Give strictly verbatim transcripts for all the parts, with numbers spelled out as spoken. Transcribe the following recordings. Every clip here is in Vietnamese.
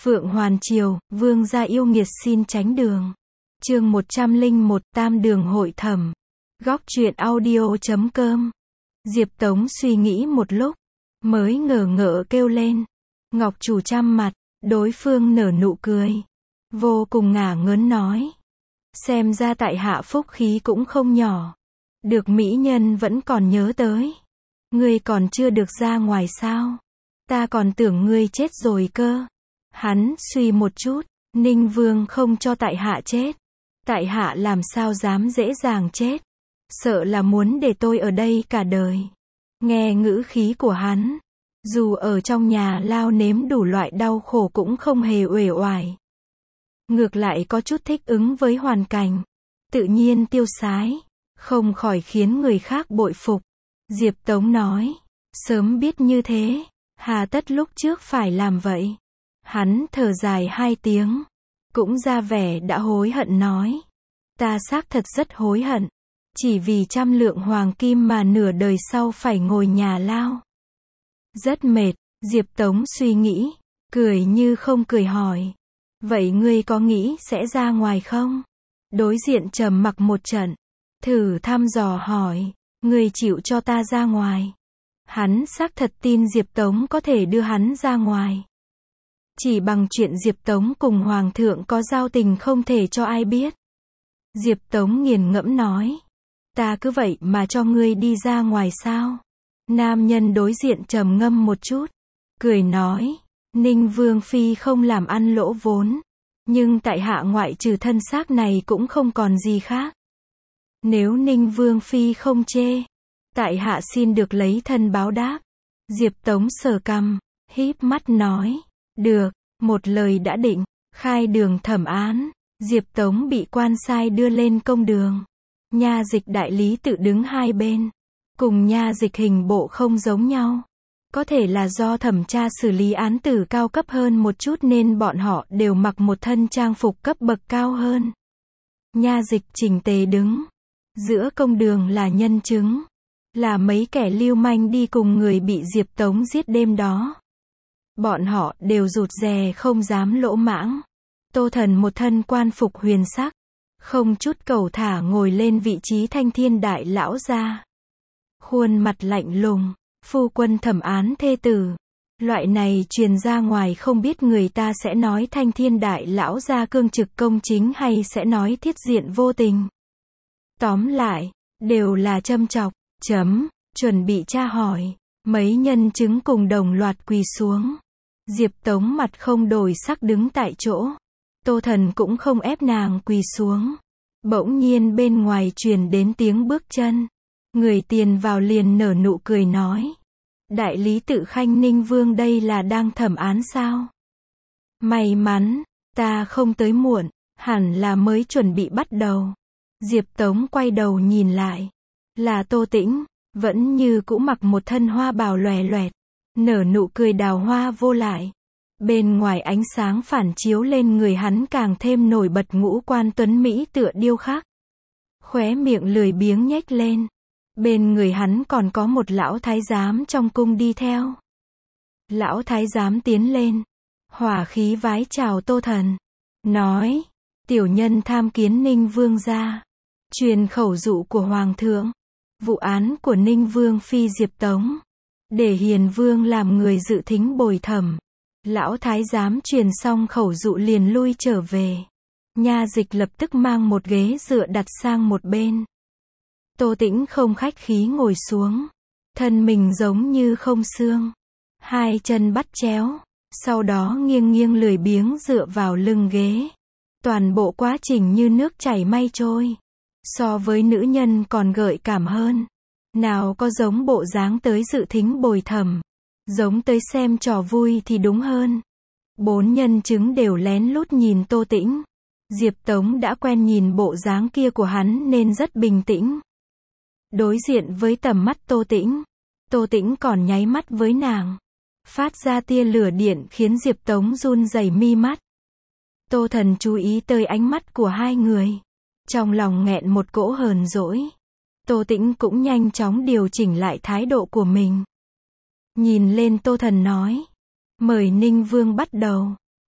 Phượng Hoàn Triều, vương gia yêu nghiệt xin tránh đường. Chương một trăm lẻ một, Tam Đường Hội Thẩm. Góc truyện audio chấm com. Diệp Tống suy nghĩ một lúc, mới ngờ ngợ kêu lên. Ngọc chủ trăm mặt, đối phương nở nụ cười. Vô cùng ngả ngớn nói. Xem ra tại hạ phúc khí cũng không nhỏ. Được mỹ nhân vẫn còn nhớ tới. Ngươi còn chưa được ra ngoài sao? Ta còn tưởng ngươi chết rồi cơ. Hắn suy một chút, Ninh Vương không cho tại hạ chết. Tại hạ làm sao dám dễ dàng chết. Sợ là muốn để tôi ở đây cả đời. Nghe ngữ khí của hắn, dù ở trong nhà lao nếm đủ loại đau khổ cũng không hề uể oải. Ngược lại có chút thích ứng với hoàn cảnh. Tự nhiên tiêu sái, không khỏi khiến người khác bội phục. Diệp Tống nói, sớm biết như thế, hà tất lúc trước phải làm vậy. Hắn thở dài hai tiếng, cũng ra vẻ đã hối hận nói. Ta xác thật rất hối hận. Chỉ vì trăm lượng hoàng kim mà nửa đời sau phải ngồi nhà lao. Rất mệt, Diệp Tống suy nghĩ, cười như không cười hỏi. Vậy ngươi có nghĩ sẽ ra ngoài không? Đối diện trầm mặc một trận, thử thăm dò hỏi, ngươi chịu cho ta ra ngoài? Hắn xác thật tin Diệp Tống có thể đưa hắn ra ngoài. Chỉ bằng chuyện Diệp Tống cùng Hoàng thượng có giao tình không thể cho ai biết. Diệp Tống nghiền ngẫm nói. Ta cứ vậy mà cho ngươi đi ra ngoài sao? Nam nhân đối diện trầm ngâm một chút, cười nói, Ninh Vương Phi không làm ăn lỗ vốn. Nhưng tại hạ ngoại trừ thân xác này cũng không còn gì khác. Nếu Ninh Vương Phi không chê, tại hạ xin được lấy thân báo đáp. Diệp Tống sờ cằm, híp mắt nói, được, một lời đã định, khai đường thẩm án. Diệp Tống bị quan sai đưa lên công đường. Nha dịch đại lý tự đứng hai bên. Cùng nha dịch hình bộ không giống nhau. Có thể là do thẩm tra xử lý án tử cao cấp hơn một chút nên bọn họ đều mặc một thân trang phục cấp bậc cao hơn. Nha dịch chỉnh tề đứng. Giữa công đường là nhân chứng. Là mấy kẻ lưu manh đi cùng người bị Diệp Tống giết đêm đó. Bọn họ đều rụt rè không dám lỗ mãng. Tô Thần một thân quan phục huyền sắc. Không chút cầu thả ngồi lên vị trí thanh thiên đại lão gia. Khuôn mặt lạnh lùng, phu quân thẩm án thê tử. Loại này truyền ra ngoài không biết người ta sẽ nói thanh thiên đại lão gia cương trực công chính hay sẽ nói thiết diện vô tình. Tóm lại, đều là châm chọc, chấm, chuẩn bị tra hỏi. Mấy nhân chứng cùng đồng loạt quỳ xuống. Diệp Tống mặt không đổi sắc đứng tại chỗ. Tô Thần cũng không ép nàng quỳ xuống. Bỗng nhiên bên ngoài truyền đến tiếng bước chân. Người tiền vào liền nở nụ cười nói. Đại lý tự khanh Ninh Vương đây là đang thẩm án sao? May mắn, ta không tới muộn, hẳn là mới chuẩn bị bắt đầu. Diệp Tống quay đầu nhìn lại. Là Tô Tĩnh, vẫn như cũ mặc một thân hoa bào lòe loẹt. Nở nụ cười đào hoa vô lại. Bên ngoài ánh sáng phản chiếu lên người hắn càng thêm nổi bật ngũ quan tuấn Mỹ tựa điêu khắc. Khóe miệng lười biếng nhếch lên. Bên người hắn còn có một lão thái giám trong cung đi theo. Lão thái giám tiến lên. Hỏa khí vái chào Tô Thần. Nói. Tiểu nhân tham kiến Ninh Vương gia. Truyền khẩu dụ của Hoàng thượng. Vụ án của Ninh Vương Phi Diệp Tống. Để Hiền Vương làm người dự thính bồi thẩm. Lão thái giám truyền xong khẩu dụ liền lui trở về. Nha dịch lập tức mang một ghế dựa đặt sang một bên. Tô Tĩnh không khách khí ngồi xuống. Thân mình giống như không xương. Hai chân bắt chéo. Sau đó nghiêng nghiêng lười biếng dựa vào lưng ghế. Toàn bộ quá trình như nước chảy mây trôi. So với nữ nhân còn gợi cảm hơn. Nào có giống bộ dáng tới dự thính bồi thẩm. Giống tới xem trò vui thì đúng hơn. Bốn nhân chứng đều lén lút nhìn Tô Tĩnh. Diệp Tống đã quen nhìn bộ dáng kia của hắn nên rất bình tĩnh. Đối diện với tầm mắt Tô Tĩnh. Tô Tĩnh còn nháy mắt với nàng. Phát ra tia lửa điện khiến Diệp Tống run rẩy mi mắt. Tô Thần chú ý tới ánh mắt của hai người. Trong lòng nghẹn một cỗ hờn dỗi. Tô Tĩnh cũng nhanh chóng điều chỉnh lại thái độ của mình. Nhìn lên Tô Thần nói. Mời Ninh Vương bắt đầu.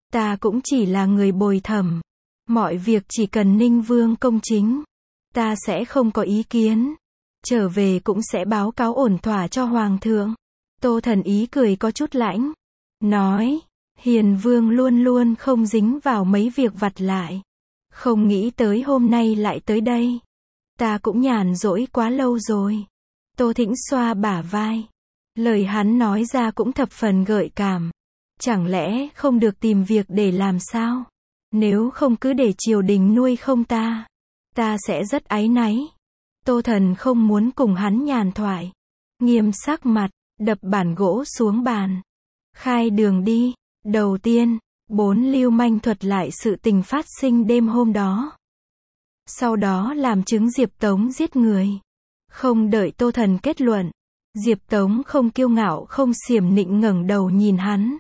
Ta cũng chỉ là người bồi thẩm. Mọi việc chỉ cần Ninh Vương công chính. Ta sẽ không có ý kiến. Trở về cũng sẽ báo cáo ổn thỏa cho Hoàng thượng. Tô Thần ý cười có chút lãnh. Nói, Hiền Vương luôn luôn không dính vào mấy việc vặt lại. Không nghĩ tới hôm nay lại tới đây. Ta cũng nhàn rỗi quá lâu rồi. Tô Thĩnh xoa bả vai. Lời hắn nói ra cũng thập phần gợi cảm. Chẳng lẽ không được tìm việc để làm sao? Nếu không cứ để triều đình nuôi không ta. Ta sẽ rất áy náy. Tô Thần không muốn cùng hắn nhàn thoại. Nghiêm sắc mặt, đập bản gỗ xuống bàn. Khai đường đi. Đầu tiên, bốn lưu manh thuật lại sự tình phát sinh đêm hôm đó. Sau đó làm chứng Diệp Tống giết người. Không đợi Tô Thần kết luận. Diệp Tống không kiêu ngạo không xiểm nịnh ngẩng đầu nhìn hắn.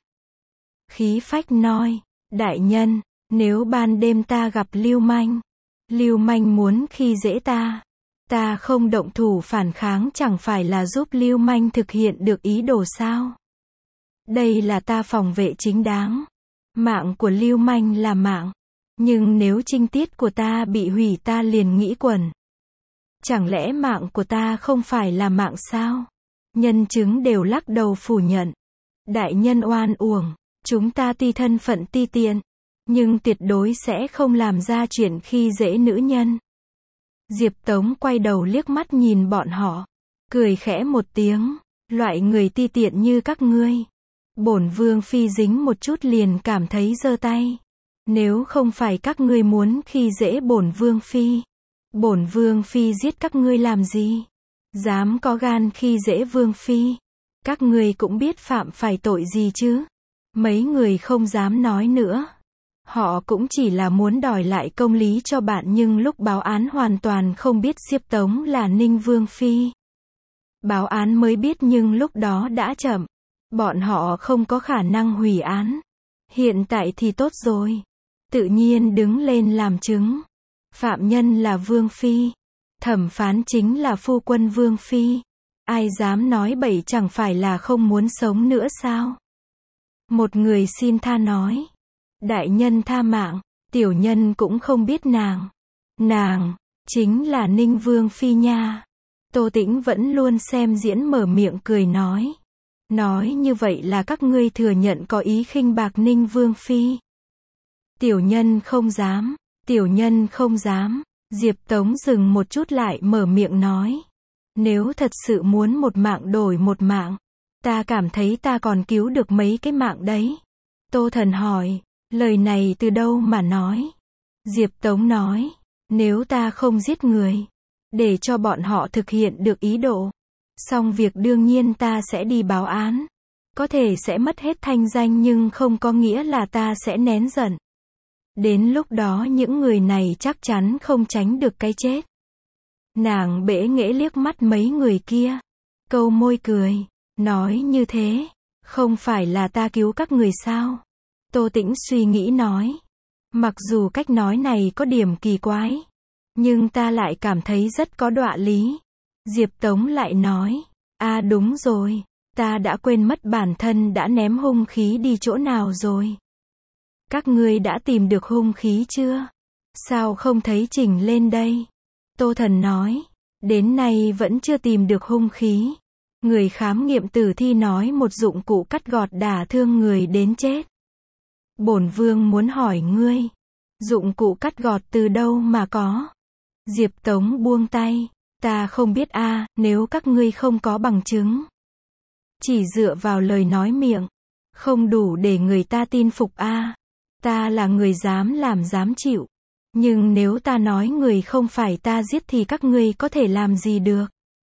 Khí phách nói, đại nhân, nếu ban đêm ta gặp lưu manh, lưu manh muốn khi dễ ta, ta không động thủ phản kháng chẳng phải là giúp lưu manh thực hiện được ý đồ sao? Đây là ta phòng vệ chính đáng. Mạng của lưu manh là mạng. Nhưng nếu trinh tiết của ta bị hủy ta liền nghĩ quẩn. Chẳng lẽ mạng của ta không phải là mạng sao? Nhân chứng đều lắc đầu phủ nhận. Đại nhân oan uổng. Chúng ta tuy thân phận ti tiện. Nhưng tuyệt đối sẽ không làm ra chuyện khi dễ nữ nhân. Diệp Tống quay đầu liếc mắt nhìn bọn họ. Cười khẽ một tiếng. Loại người ti tiện như các ngươi. Bổn vương phi dính một chút liền cảm thấy giơ tay. Nếu không phải các ngươi muốn khi dễ bổn vương phi. Bổn vương phi giết các ngươi làm gì? Dám có gan khi dễ vương phi. Các ngươi cũng biết phạm phải tội gì chứ? Mấy người không dám nói nữa. Họ cũng chỉ là muốn đòi lại công lý cho bạn nhưng lúc báo án hoàn toàn không biết Diệp Tống là Ninh Vương phi. Báo án mới biết nhưng lúc đó đã chậm. Bọn họ không có khả năng hủy án. Hiện tại thì tốt rồi. Tự nhiên đứng lên làm chứng. Phạm nhân là Vương phi. Thẩm phán chính là phu quân Vương phi. Ai dám nói bậy chẳng phải là không muốn sống nữa sao? Một người xin tha nói. Đại nhân tha mạng. Tiểu nhân cũng không biết nàng. Nàng, chính là Ninh Vương phi nha. Tô Tĩnh vẫn luôn xem diễn mở miệng cười nói. Nói như vậy là các ngươi thừa nhận có ý khinh bạc Ninh Vương phi. Tiểu nhân không dám. Tiểu nhân không dám. Diệp Tống dừng một chút lại mở miệng nói. Nếu thật sự muốn một mạng đổi một mạng, ta cảm thấy ta còn cứu được mấy cái mạng đấy. Tô Thần hỏi, lời này từ đâu mà nói? Diệp Tống nói, nếu ta không giết người, để cho bọn họ thực hiện được ý đồ, xong việc đương nhiên ta sẽ đi báo án. Có thể sẽ mất hết thanh danh nhưng không có nghĩa là ta sẽ nén giận. Đến lúc đó những người này chắc chắn không tránh được cái chết. Nàng bẽ nghễ liếc mắt mấy người kia. Câu môi cười. Nói như thế. Không phải là ta cứu các người sao? Tô Tĩnh suy nghĩ nói. Mặc dù cách nói này có điểm kỳ quái. Nhưng ta lại cảm thấy rất có đọa lý. Diệp Tống lại nói. À đúng rồi. Ta đã quên mất bản thân đã ném hung khí đi chỗ nào rồi. Các ngươi đã tìm được hung khí chưa? Sao không thấy trình lên đây? Tô Thần nói. Đến nay vẫn chưa tìm được hung khí. Người khám nghiệm tử thi nói một dụng cụ cắt gọt đả thương người đến chết. Bổn vương muốn hỏi ngươi. Dụng cụ cắt gọt từ đâu mà có? Diệp Tống buông tay. Ta không biết a, à, nếu các ngươi không có bằng chứng. Chỉ dựa vào lời nói miệng. Không đủ để người ta tin phục a. À. Ta là người dám làm dám chịu. Nhưng nếu ta nói người không phải ta giết thì các ngươi có thể làm gì được?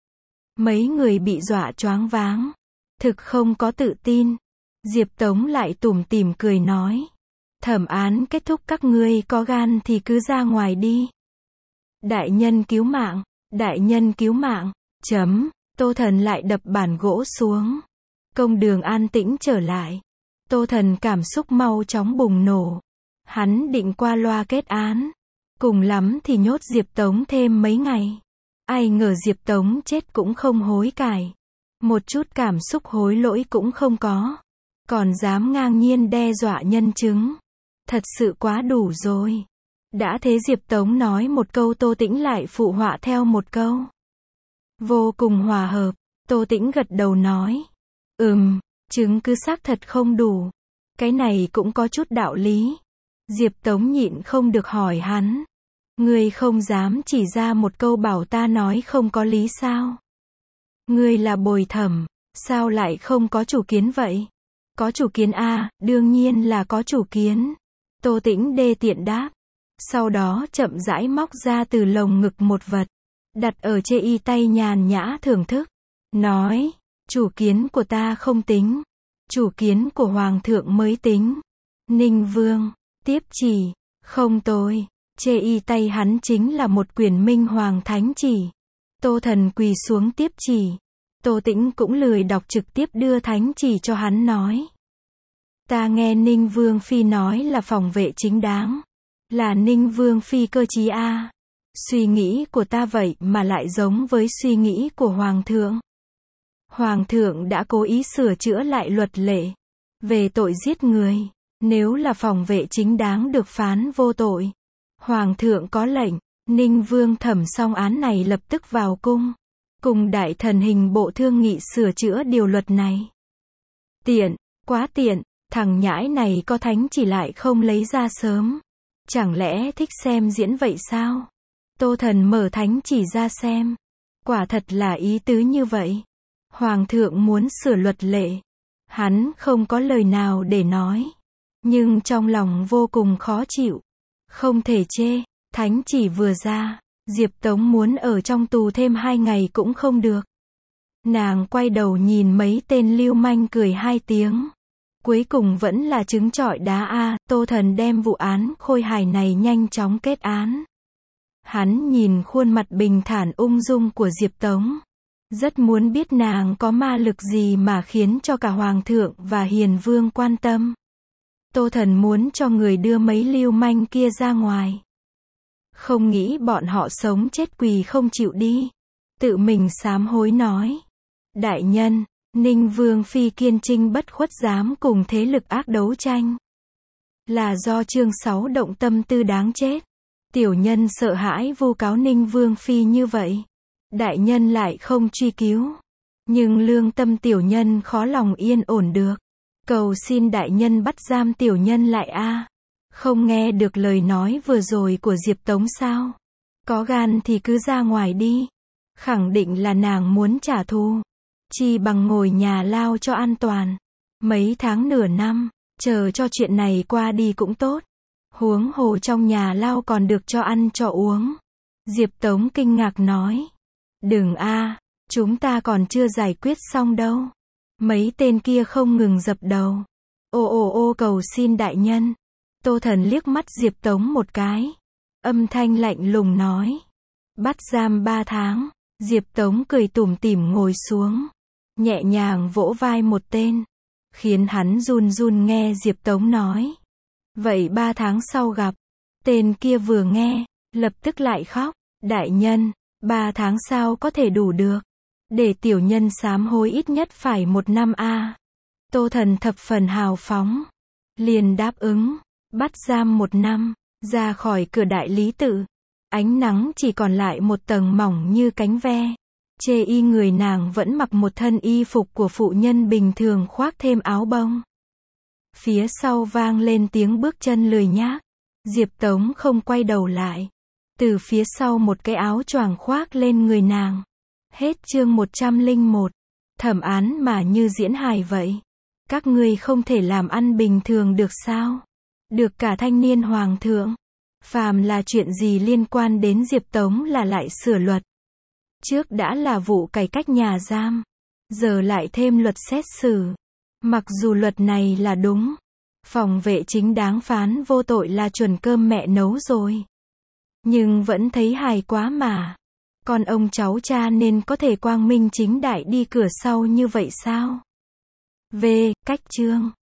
Mấy người bị dọa choáng váng. Thực không có tự tin. Diệp Tống lại tủm tỉm cười nói. Thẩm án kết thúc các ngươi có gan thì cứ ra ngoài đi. Đại nhân cứu mạng. Đại nhân cứu mạng. Chấm. Tô Thần lại đập bản gỗ xuống. Công đường an tĩnh trở lại. Tô Thần cảm xúc mau chóng bùng nổ. Hắn định qua loa kết án. Cùng lắm thì nhốt Diệp Tống thêm mấy ngày. Ai ngờ Diệp Tống chết cũng không hối cải. Một chút cảm xúc hối lỗi cũng không có. Còn dám ngang nhiên đe dọa nhân chứng. Thật sự quá đủ rồi. Đã thế Diệp Tống nói một câu Tô Tĩnh lại phụ họa theo một câu. Vô cùng hòa hợp, Tô Tĩnh gật đầu nói. Ừm, chứng cứ xác thật không đủ. Cái này cũng có chút đạo lý. Diệp Tống nhịn không được hỏi hắn. Ngươi không dám chỉ ra một câu bảo ta nói không có lý sao? Ngươi là Bồi Thẩm, sao lại không có chủ kiến vậy? Có chủ kiến a, đương nhiên là có chủ kiến. Tô Tĩnh đê tiện đáp. Sau đó chậm rãi móc ra từ lồng ngực một vật, đặt ở chê y tay nhàn nhã thưởng thức. Nói, chủ kiến của ta không tính. Chủ kiến của Hoàng thượng mới tính. Ninh Vương, tiếp chỉ, không tôi. Chê y tay hắn chính là một quyển Minh Hoàng Thánh chỉ. Tô Thần quỳ xuống tiếp chỉ. Tô Tĩnh cũng lười đọc trực tiếp đưa thánh chỉ cho hắn nói. Ta nghe Ninh Vương Phi nói là phòng vệ chính đáng. Là Ninh Vương Phi cơ trí a. À. Suy nghĩ của ta vậy mà lại giống với suy nghĩ của Hoàng thượng. Hoàng thượng đã cố ý sửa chữa lại luật lệ. Về tội giết người. Nếu là phòng vệ chính đáng được phán vô tội. Hoàng thượng có lệnh. Ninh Vương thẩm xong án này lập tức vào cung. Cùng đại thần hình bộ thương nghị sửa chữa điều luật này. Tiện, quá tiện, thằng nhãi này có thánh chỉ lại không lấy ra sớm. Chẳng lẽ thích xem diễn vậy sao? Tô Thần mở thánh chỉ ra xem. Quả thật là ý tứ như vậy. Hoàng thượng muốn sửa luật lệ. Hắn không có lời nào để nói. Nhưng trong lòng vô cùng khó chịu. Không thể chê, thánh chỉ vừa ra. Diệp Tống muốn ở trong tù thêm hai ngày cũng không được. Nàng quay đầu nhìn mấy tên lưu manh cười hai tiếng. Cuối cùng vẫn là trứng trọi đá a. Tô Thần đem vụ án khôi hài này nhanh chóng kết án. Hắn nhìn khuôn mặt bình thản ung dung của Diệp Tống. Rất muốn biết nàng có ma lực gì mà khiến cho cả Hoàng thượng và Hiền Vương quan tâm. Tô Thần muốn cho người đưa mấy lưu manh kia ra ngoài. Không nghĩ bọn họ sống chết quỳ không chịu đi. Tự mình sám hối nói. Đại nhân, Ninh Vương Phi kiên trinh bất khuất dám cùng thế lực ác đấu tranh. Là do chương sáu động tâm tư đáng chết. Tiểu nhân sợ hãi vu cáo Ninh Vương Phi như vậy. Đại nhân lại không truy cứu. Nhưng lương tâm tiểu nhân khó lòng yên ổn được. Cầu xin đại nhân bắt giam tiểu nhân lại a. À. Không nghe được lời nói vừa rồi của Diệp Tống sao? Có gan thì cứ ra ngoài đi. Khẳng định là nàng muốn trả thù. Chi bằng ngồi nhà lao cho an toàn. Mấy tháng nửa năm, chờ cho chuyện này qua đi cũng tốt. Huống hồ trong nhà lao còn được cho ăn cho uống. Diệp Tống kinh ngạc nói. Đừng a, à, chúng ta còn chưa giải quyết xong đâu. Mấy tên kia không ngừng dập đầu. Ô ô ô cầu xin đại nhân. Tô Thần liếc mắt Diệp Tống một cái. Âm thanh lạnh lùng nói. Bắt giam ba tháng. Diệp Tống cười tủm tỉm ngồi xuống. Nhẹ nhàng vỗ vai một tên. Khiến hắn run run nghe Diệp Tống nói. Vậy ba tháng sau gặp. Tên kia vừa nghe, lập tức lại khóc. Đại nhân, ba tháng sau có thể đủ được. Để tiểu nhân sám hối ít nhất phải một năm a. À. Tô Thần thập phần hào phóng. Liền đáp ứng. Bắt giam một năm. Ra khỏi cửa đại lý tự. Ánh nắng chỉ còn lại một tầng mỏng như cánh ve. Chê y người nàng vẫn mặc một thân y phục của phụ nhân bình thường khoác thêm áo bông. Phía sau vang lên tiếng bước chân lười nhác. Diệp Tống không quay đầu lại. Từ phía sau một cái áo choàng khoác lên người nàng. Hết chương một trăm lẻ một. Thẩm án mà như diễn hài vậy. Các ngươi không thể làm ăn bình thường được sao? Được cả thanh niên hoàng thượng. Phàm là chuyện gì liên quan đến Diệp Tống là lại sửa luật. Trước đã là vụ cải cách nhà giam. Giờ lại thêm luật xét xử. Mặc dù luật này là đúng. Phòng vệ chính đáng phán vô tội là chuẩn cơm mẹ nấu rồi. Nhưng vẫn thấy hài quá mà. Con ông cháu cha nên có thể quang minh chính đại đi cửa sau như vậy sao? V. Cách chương